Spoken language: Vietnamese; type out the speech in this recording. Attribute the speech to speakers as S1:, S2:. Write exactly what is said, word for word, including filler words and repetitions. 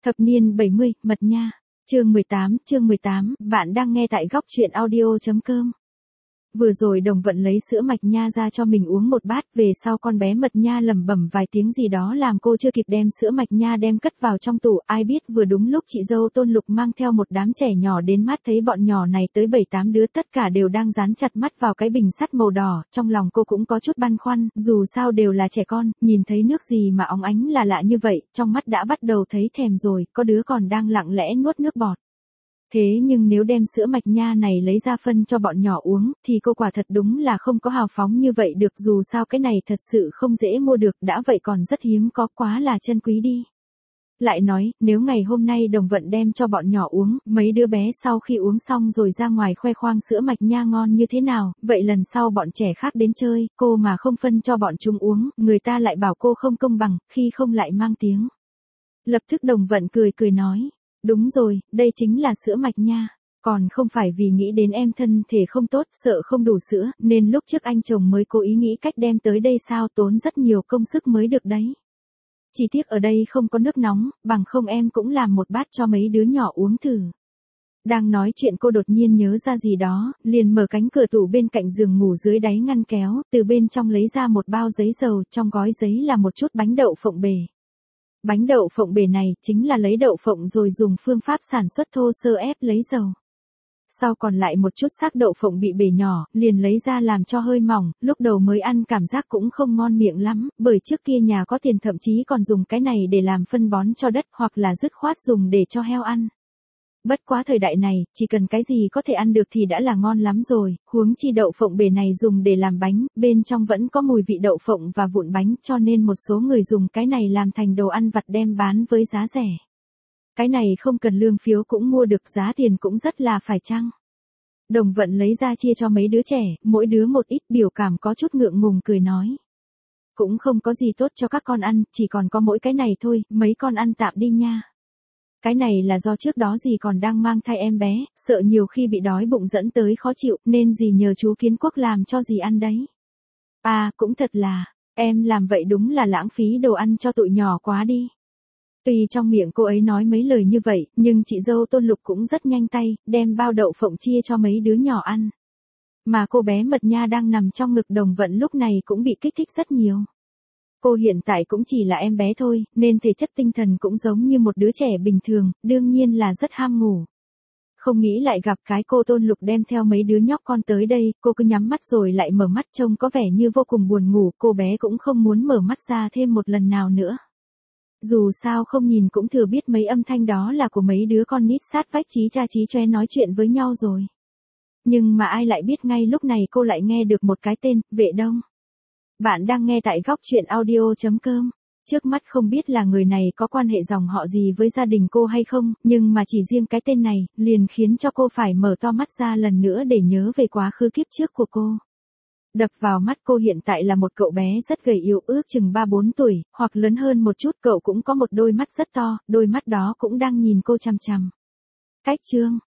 S1: Thập niên bảy mươi, Mật Nha. Chương mười tám, chương mười tám, bạn đang nghe tại góc truyện audio.com. Vừa rồi Đồng Vận lấy sữa mạch nha ra cho mình uống một bát, về sau con bé Mật Nha lẩm bẩm vài tiếng gì đó làm cô chưa kịp đem sữa mạch nha đem cất vào trong tủ, ai biết vừa đúng lúc chị dâu Tôn Lục mang theo một đám trẻ nhỏ đến mát thấy bọn nhỏ này tới bảy tám đứa tất cả đều đang dán chặt mắt vào cái bình sắt màu đỏ, trong lòng cô cũng có chút băn khoăn, dù sao đều là trẻ con, nhìn thấy nước gì mà óng ánh là lạ như vậy, trong mắt đã bắt đầu thấy thèm rồi, có đứa còn đang lặng lẽ nuốt nước bọt. Thế nhưng nếu đem sữa mạch nha này lấy ra phân cho bọn nhỏ uống, thì cô quả thật đúng là không có hào phóng như vậy được, dù sao cái này thật sự không dễ mua được, đã vậy còn rất hiếm có, quá là chân quý đi. Lại nói, nếu ngày hôm nay Đồng Vận đem cho bọn nhỏ uống, mấy đứa bé sau khi uống xong rồi ra ngoài khoe khoang sữa mạch nha ngon như thế nào, vậy lần sau bọn trẻ khác đến chơi, cô mà không phân cho bọn chúng uống, người ta lại bảo cô không công bằng, khi không lại mang tiếng. Lập tức Đồng Vận cười cười nói. Đúng rồi, đây chính là sữa mạch nha. Còn không phải vì nghĩ đến em thân thể không tốt, sợ không đủ sữa, nên lúc trước anh chồng mới cố ý nghĩ cách đem tới đây sao, tốn rất nhiều công sức mới được đấy. Chỉ tiếc ở đây không có nước nóng, bằng không em cũng làm một bát cho mấy đứa nhỏ uống thử. Đang nói chuyện cô đột nhiên nhớ ra gì đó, liền mở cánh cửa tủ bên cạnh giường ngủ dưới đáy ngăn kéo, từ bên trong lấy ra một bao giấy dầu, trong gói giấy là một chút bánh đậu phộng bể. Bánh đậu phộng bể này chính là lấy đậu phộng rồi dùng phương pháp sản xuất thô sơ ép lấy dầu. Sau còn lại một chút xác đậu phộng bị bể nhỏ, liền lấy ra làm cho hơi mỏng, lúc đầu mới ăn cảm giác cũng không ngon miệng lắm, bởi trước kia nhà có tiền thậm chí còn dùng cái này để làm phân bón cho đất hoặc là dứt khoát dùng để cho heo ăn. Bất quá thời đại này, chỉ cần cái gì có thể ăn được thì đã là ngon lắm rồi, huống chi đậu phộng bể này dùng để làm bánh, bên trong vẫn có mùi vị đậu phộng và vụn bánh, cho nên một số người dùng cái này làm thành đồ ăn vặt đem bán với giá rẻ. Cái này không cần lương phiếu cũng mua được, giá tiền cũng rất là phải chăng. Đồng Vận lấy ra chia cho mấy đứa trẻ, mỗi đứa một ít, biểu cảm có chút ngượng ngùng cười nói. Cũng không có gì tốt cho các con ăn, chỉ còn có mỗi cái này thôi, mấy con ăn tạm đi nha. Cái này là do trước đó dì còn đang mang thai em bé, sợ nhiều khi bị đói bụng dẫn tới khó chịu, nên dì nhờ chú Kiến Quốc làm cho dì ăn đấy. À, cũng thật là, em làm vậy đúng là lãng phí đồ ăn cho tụi nhỏ quá đi. Tuy trong miệng cô ấy nói mấy lời như vậy, nhưng chị dâu Tôn Lục cũng rất nhanh tay, đem bao đậu phộng chia cho mấy đứa nhỏ ăn. Mà cô bé Mật Nha đang nằm trong ngực Đồng Vận lúc này cũng bị kích thích rất nhiều. Cô hiện tại cũng chỉ là em bé thôi, nên thể chất tinh thần cũng giống như một đứa trẻ bình thường, đương nhiên là rất ham ngủ. Không nghĩ lại gặp cái cô Tôn Lục đem theo mấy đứa nhóc con tới đây, cô cứ nhắm mắt rồi lại mở mắt trông có vẻ như vô cùng buồn ngủ, cô bé cũng không muốn mở mắt ra thêm một lần nào nữa. Dù sao không nhìn cũng thừa biết mấy âm thanh đó là của mấy đứa con nít sát vách chí cha chí choe nói chuyện với nhau rồi. Nhưng mà ai lại biết ngay lúc này cô lại nghe được một cái tên, Vệ Đông. Bạn đang nghe tại góc truyện audio.com. Trước mắt không biết là người này có quan hệ dòng họ gì với gia đình cô hay không, nhưng mà chỉ riêng cái tên này, liền khiến cho cô phải mở to mắt ra lần nữa để nhớ về quá khứ kiếp trước của cô. Đập vào mắt cô hiện tại là một cậu bé rất gầy yếu, ước chừng ba bốn tuổi, hoặc lớn hơn một chút, cậu cũng có một đôi mắt rất to, đôi mắt đó cũng đang nhìn cô chằm chằm. Cách chương,